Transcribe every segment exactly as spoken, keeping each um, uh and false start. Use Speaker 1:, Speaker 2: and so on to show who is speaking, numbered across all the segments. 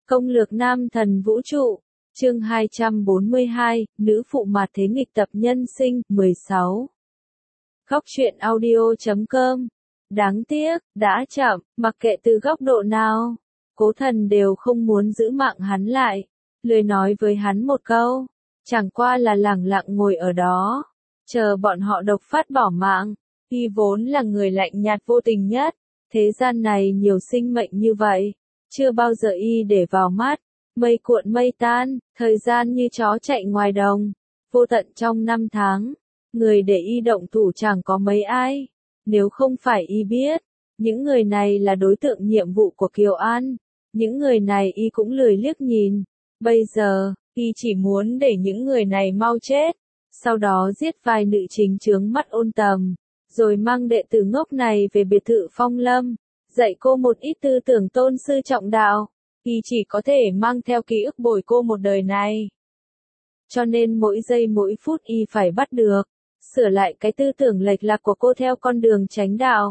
Speaker 1: Công lược nam thần vũ trụ, chương hai trăm bốn mươi hai, nữ phụ mạt thế nghịch tập nhân sinh, mười sáu. Góc truyện audio chấm com. Đáng tiếc, đã chậm, mặc kệ từ góc độ nào, Cố Thần đều không muốn giữ mạng hắn lại, lười nói với hắn một câu, chẳng qua là lẳng lặng ngồi ở đó, chờ bọn họ độc phát bỏ mạng. Y vốn là người lạnh nhạt vô tình nhất, thế gian này nhiều sinh mệnh như vậy, chưa bao giờ y để vào mắt, mây cuộn mây tan, thời gian như chó chạy ngoài đồng, vô tận trong năm tháng, người để y động thủ chẳng có mấy ai, nếu không phải y biết, những người này là đối tượng nhiệm vụ của Kiều An, những người này y cũng lười liếc nhìn, bây giờ, y chỉ muốn để những người này mau chết, sau đó giết vài nữ chính chướng mắt Ôn Tầm. Rồi mang đệ tử ngốc này về biệt thự Phong Lâm, dạy cô một ít tư tưởng tôn sư trọng đạo, y chỉ có thể mang theo ký ức bồi cô một đời này. Cho nên mỗi giây mỗi phút y phải bắt được, sửa lại cái tư tưởng lệch lạc của cô theo con đường chánh đạo.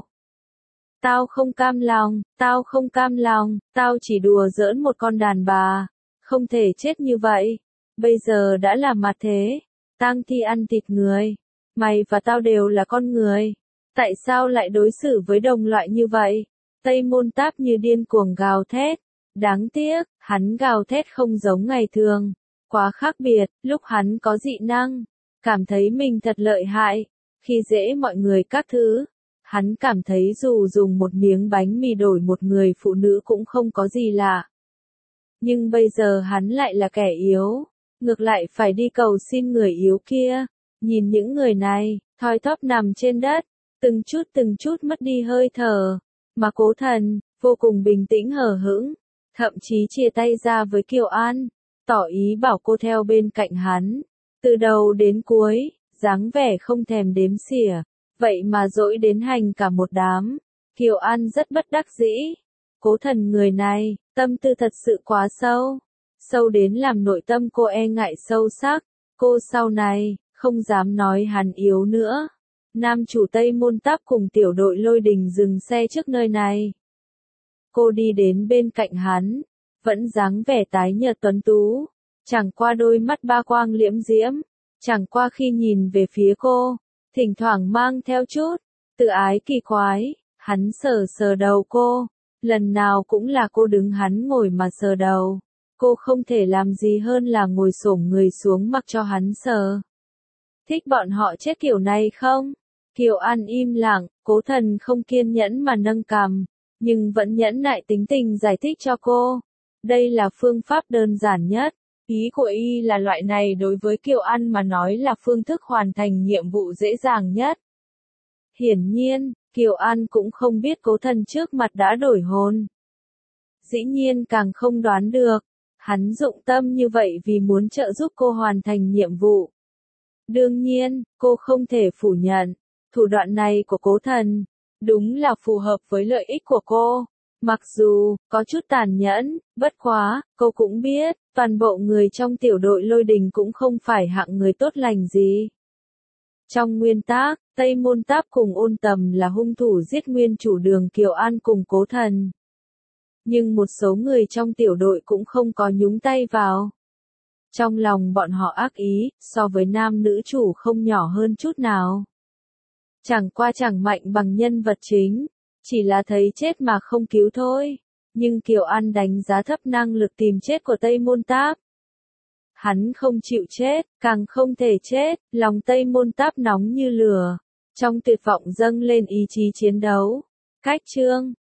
Speaker 1: Tao không cam lòng, tao không cam lòng, tao chỉ đùa giỡn một con đàn bà, không thể chết như vậy, bây giờ đã là mặt thế, tang thi ăn thịt người. Mày và tao đều là con người, tại sao lại đối xử với đồng loại như vậy? Tây Môn Táp như điên cuồng gào thét, đáng tiếc, hắn gào thét không giống ngày thường, quá khác biệt, lúc hắn có dị năng, cảm thấy mình thật lợi hại, khi dễ mọi người các thứ, hắn cảm thấy dù dùng một miếng bánh mì đổi một người phụ nữ cũng không có gì lạ. Nhưng bây giờ hắn lại là kẻ yếu, ngược lại phải đi cầu xin người yếu kia. Nhìn những người này, thoi thóp nằm trên đất, từng chút từng chút mất đi hơi thở, mà Cố Thần, vô cùng bình tĩnh hờ hững, thậm chí chia tay ra với Kiều An, tỏ ý bảo cô theo bên cạnh hắn, từ đầu đến cuối, dáng vẻ không thèm đếm xỉa, vậy mà dỗi đến hành cả một đám, Kiều An rất bất đắc dĩ, Cố Thần người này, tâm tư thật sự quá sâu, sâu đến làm nội tâm cô e ngại sâu sắc, cô sau này không dám nói hắn yếu nữa. Nam chủ Tây Môn Táp cùng tiểu đội Lôi Đình dừng xe trước nơi này. Cô đi đến bên cạnh hắn, vẫn dáng vẻ tái nhợt tuấn tú, chẳng qua đôi mắt ba quang liễm diễm, chẳng qua khi nhìn về phía cô, thỉnh thoảng mang theo chút tự ái kỳ quái, hắn sờ sờ đầu cô, lần nào cũng là cô đứng hắn ngồi mà sờ đầu, cô không thể làm gì hơn là ngồi xổm người xuống mặc cho hắn sờ. Thích bọn họ chết kiểu này không? Kiều An im lặng, Cố Thần không kiên nhẫn mà nâng cằm, nhưng vẫn nhẫn nại tính tình giải thích cho cô. Đây là phương pháp đơn giản nhất, ý của y là loại này đối với Kiều An mà nói là phương thức hoàn thành nhiệm vụ dễ dàng nhất. Hiển nhiên, Kiều An cũng không biết Cố Thần trước mặt đã đổi hồn. Dĩ nhiên càng không đoán được, hắn dụng tâm như vậy vì muốn trợ giúp cô hoàn thành nhiệm vụ. Đương nhiên, cô không thể phủ nhận, thủ đoạn này của Cố Thần, đúng là phù hợp với lợi ích của cô. Mặc dù, có chút tàn nhẫn, bất quá, cô cũng biết, toàn bộ người trong tiểu đội Lôi Đình cũng không phải hạng người tốt lành gì. Trong nguyên tắc, Tây Môn Táp cùng Ôn Tầm là hung thủ giết nguyên chủ Đường Kiều An cùng Cố Thần. Nhưng một số người trong tiểu đội cũng không có nhúng tay vào. Trong lòng bọn họ ác ý, so với nam nữ chủ không nhỏ hơn chút nào. Chẳng qua chẳng mạnh bằng nhân vật chính, chỉ là thấy chết mà không cứu thôi. Nhưng Kiều An đánh giá thấp năng lực tìm chết của Tây Môn Táp. Hắn không chịu chết, càng không thể chết, lòng Tây Môn Táp nóng như lửa. Trong tuyệt vọng dâng lên ý chí chiến đấu. Cách chương